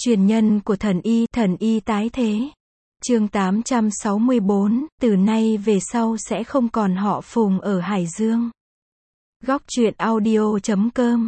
Truyền nhân của thần y tái thế. Chương 864, từ nay về sau sẽ không còn họ Phùng ở Hải Dương. Góc truyện audio.com.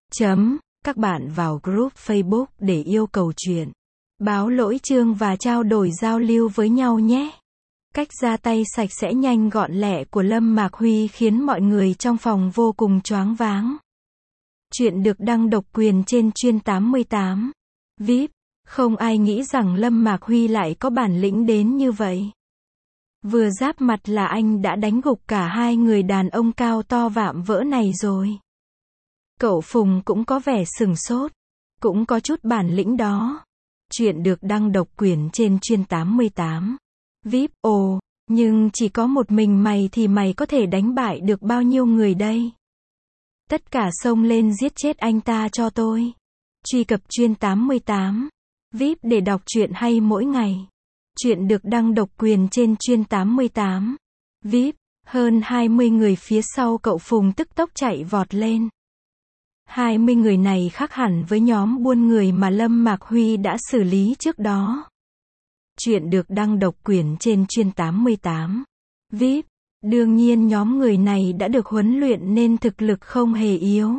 Các bạn vào group Facebook để yêu cầu truyện, báo lỗi chương và trao đổi giao lưu với nhau nhé. Cách ra tay sạch sẽ nhanh gọn lẹ của Lâm Mạc Huy khiến mọi người trong phòng vô cùng choáng váng. Chuyện được đăng độc quyền trên Chuyên 88. VIP. Không ai nghĩ rằng Lâm Mạc Huy lại có bản lĩnh đến như vậy. Vừa giáp mặt là anh đã đánh gục cả hai người đàn ông cao to vạm vỡ này rồi. Cậu Phùng cũng có vẻ sửng sốt. Cũng có chút bản lĩnh đó. Chuyện được đăng độc quyền trên Chuyên 88. VIP. Ồ, nhưng chỉ có một mình mày thì mày có thể đánh bại được bao nhiêu người đây? Tất cả xông lên giết chết anh ta cho tôi. Truy cập Chuyên 88. VIP để đọc truyện hay mỗi ngày. Chuyện được đăng độc quyền trên Chuyên 88. VIP. Hơn 20 người phía sau cậu Phùng tức tốc chạy vọt lên. 20 người này khác hẳn với nhóm buôn người mà Lâm Mạc Huy đã xử lý trước đó. Chuyện được đăng độc quyền trên Chuyên 88. VIP. Đương nhiên nhóm người này đã được huấn luyện nên thực lực không hề yếu.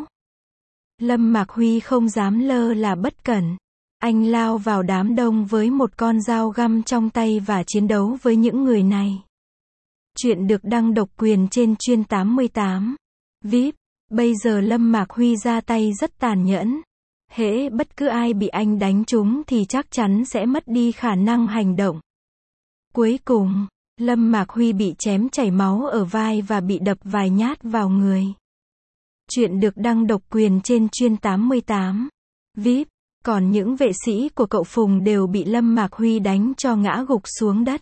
Lâm Mạc Huy không dám lơ là bất cẩn. Anh lao vào đám đông với một con dao găm trong tay và chiến đấu với những người này. Chuyện được đăng độc quyền trên Chuyên 88. VIP. Bây giờ Lâm Mạc Huy ra tay rất tàn nhẫn. Hễ bất cứ ai bị anh đánh trúng thì chắc chắn sẽ mất đi khả năng hành động. Cuối cùng, Lâm Mạc Huy bị chém chảy máu ở vai và bị đập vài nhát vào người. Chuyện được đăng độc quyền trên Chuyên 88. VIP. Còn những vệ sĩ của cậu Phùng đều bị Lâm Mạc Huy đánh cho ngã gục xuống đất.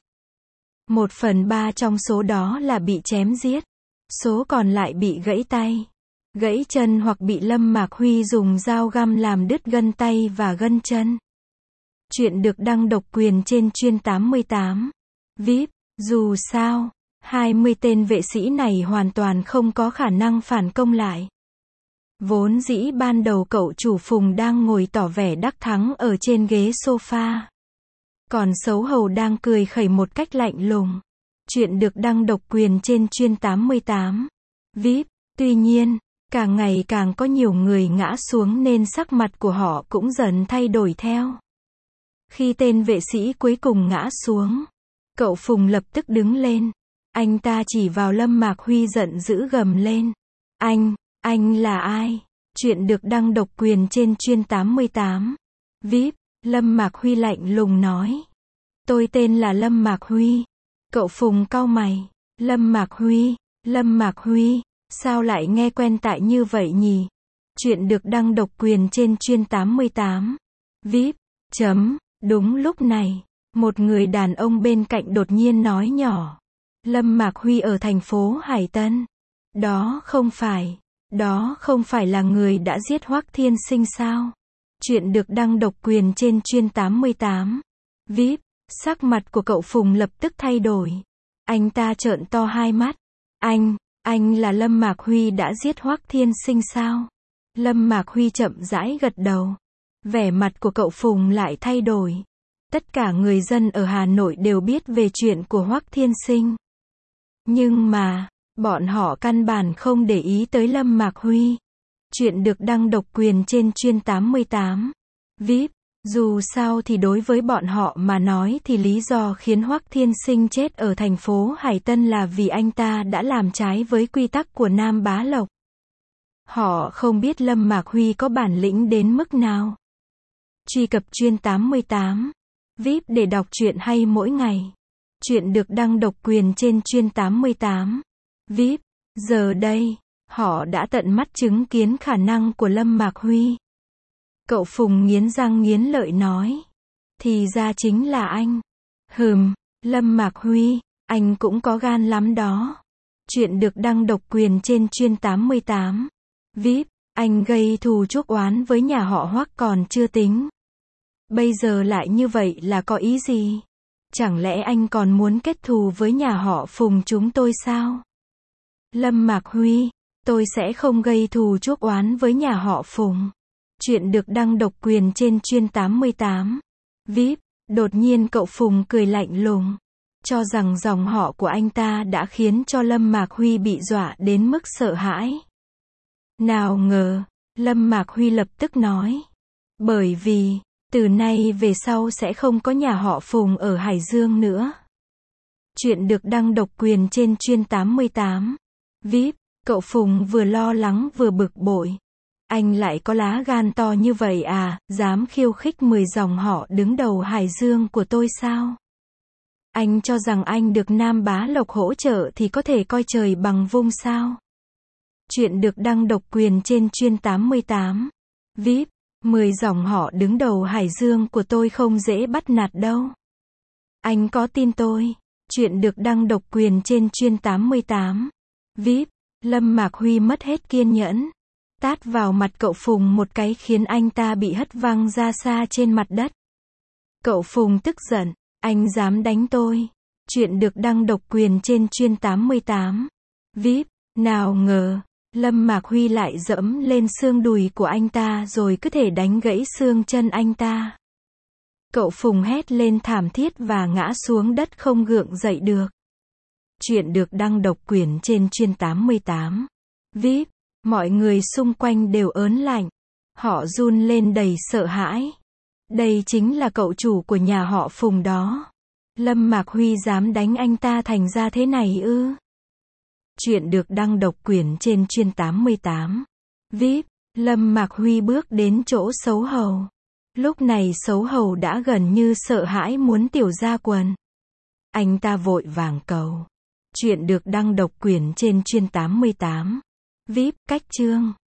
1/3 trong số đó là bị chém giết. Số còn lại bị gãy tay, gãy chân hoặc bị Lâm Mạc Huy dùng dao găm làm đứt gân tay và gân chân. Chuyện được đăng độc quyền trên Chuyên 88. VIP. Dù sao, 20 tên vệ sĩ này hoàn toàn không có khả năng phản công lại. Vốn dĩ ban đầu cậu chủ Phùng đang ngồi tỏ vẻ đắc thắng ở trên ghế sofa. Còn xấu hầu đang cười khẩy một cách lạnh lùng. Chuyện được đăng độc quyền trên Chuyên 88. VIP. Tuy nhiên, càng ngày càng có nhiều người ngã xuống nên sắc mặt của họ cũng dần thay đổi theo. Khi tên vệ sĩ cuối cùng ngã xuống, cậu Phùng lập tức đứng lên. Anh ta chỉ vào Lâm Mạc Huy giận dữ gầm lên. Anh là ai? Chuyện được đăng độc quyền trên Chuyên 88. VIP. Lâm Mạc Huy lạnh lùng nói. Tôi tên là Lâm Mạc Huy. Cậu Phùng cau mày. Lâm Mạc Huy, sao lại nghe quen tai như vậy nhỉ? Chuyện được đăng độc quyền trên Chuyên 88. VIP. Đúng lúc này, một người đàn ông bên cạnh đột nhiên nói nhỏ. Lâm Mạc Huy ở thành phố Hải Tân. Đó không phải là người đã giết Hoắc Thiên Sinh sao? Chuyện được đăng độc quyền trên Chuyên 88. VIP. Sắc mặt của cậu Phùng lập tức thay đổi. Anh ta trợn to hai mắt. Anh là Lâm Mạc Huy đã giết Hoắc Thiên Sinh sao? Lâm Mạc Huy chậm rãi gật đầu. Vẻ mặt của cậu Phùng lại thay đổi. Tất cả người dân ở Hà Nội đều biết về chuyện của Hoắc Thiên Sinh. Nhưng mà, bọn họ căn bản không để ý tới Lâm Mạc Huy. Chuyện được đăng độc quyền trên Chuyên 88. VIP. Dù sao thì đối với bọn họ mà nói thì lý do khiến Hoắc Thiên Sinh chết ở thành phố Hải Tân là vì anh ta đã làm trái với quy tắc của Nam Bá Lộc. Họ không biết Lâm Mạc Huy có bản lĩnh đến mức nào. Truy cập Chuyên 88. VIP để đọc truyện hay mỗi ngày. Chuyện được đăng độc quyền trên Chuyên 88. VIP. Giờ đây, họ đã tận mắt chứng kiến khả năng của Lâm Mạc Huy. Cậu Phùng nghiến răng nghiến lợi nói. Thì ra chính là anh. Lâm Mạc Huy, anh cũng có gan lắm đó. Chuyện được đăng độc quyền trên Chuyên 88. VIP. Anh gây thù chuốc oán với nhà họ Hoắc còn chưa tính. Bây giờ lại như vậy là có ý gì? Chẳng lẽ anh còn muốn kết thù với nhà họ Phùng chúng tôi sao? Lâm Mạc Huy, tôi sẽ không gây thù chuốc oán với nhà họ Phùng. Chuyện được đăng độc quyền trên chuyên 88. VIP. Đột nhiên cậu Phùng cười lạnh lùng. Cho rằng dòng họ của anh ta đã khiến cho Lâm Mạc Huy bị dọa đến mức sợ hãi. Nào ngờ, Lâm Mạc Huy lập tức nói. Bởi vì, từ nay về sau sẽ không có nhà họ Phùng ở Hải Dương nữa. Chuyện được đăng độc quyền trên chuyên 88. VIP. Cậu Phùng vừa lo lắng vừa bực bội. Anh lại có lá gan to như vậy à, dám khiêu khích 10 dòng họ đứng đầu Hải Dương của tôi sao? Anh cho rằng anh được Nam Bá Lộc hỗ trợ thì có thể coi trời bằng vung sao? Chuyện được đăng độc quyền trên chuyên 88. VIP. 10 dòng họ đứng đầu Hải Dương của tôi không dễ bắt nạt đâu. Anh có tin tôi? Chuyện được đăng độc quyền trên chuyên 88. VIP. Lâm Mạc Huy mất hết kiên nhẫn. Tát vào mặt cậu Phùng một cái khiến anh ta bị hất văng ra xa trên mặt đất. Cậu Phùng tức giận. Anh dám đánh tôi. Chuyện được đăng độc quyền trên chuyên 88. VIP. Nào ngờ, Lâm Mạc Huy lại dẫm lên xương đùi của anh ta rồi cứ thể đánh gãy xương chân anh ta. Cậu Phùng hét lên thảm thiết và ngã xuống đất không gượng dậy được. Chuyện được đăng độc quyền trên chuyên 88. VIP. Mọi người xung quanh đều ớn lạnh. Họ run lên đầy sợ hãi. Đây chính là cậu chủ của nhà họ Phùng đó. Lâm Mạc Huy dám đánh anh ta thành ra thế này ư? Chuyện được đăng độc quyền trên chuyên 88. VIP. Lâm Mạc Huy bước đến chỗ Xấu Hầu. Lúc này Xấu Hầu đã gần như sợ hãi muốn tiểu ra quần. Anh ta vội vàng cầu. Chuyện được đăng độc quyền trên chuyên 88. VIP. Cách chương.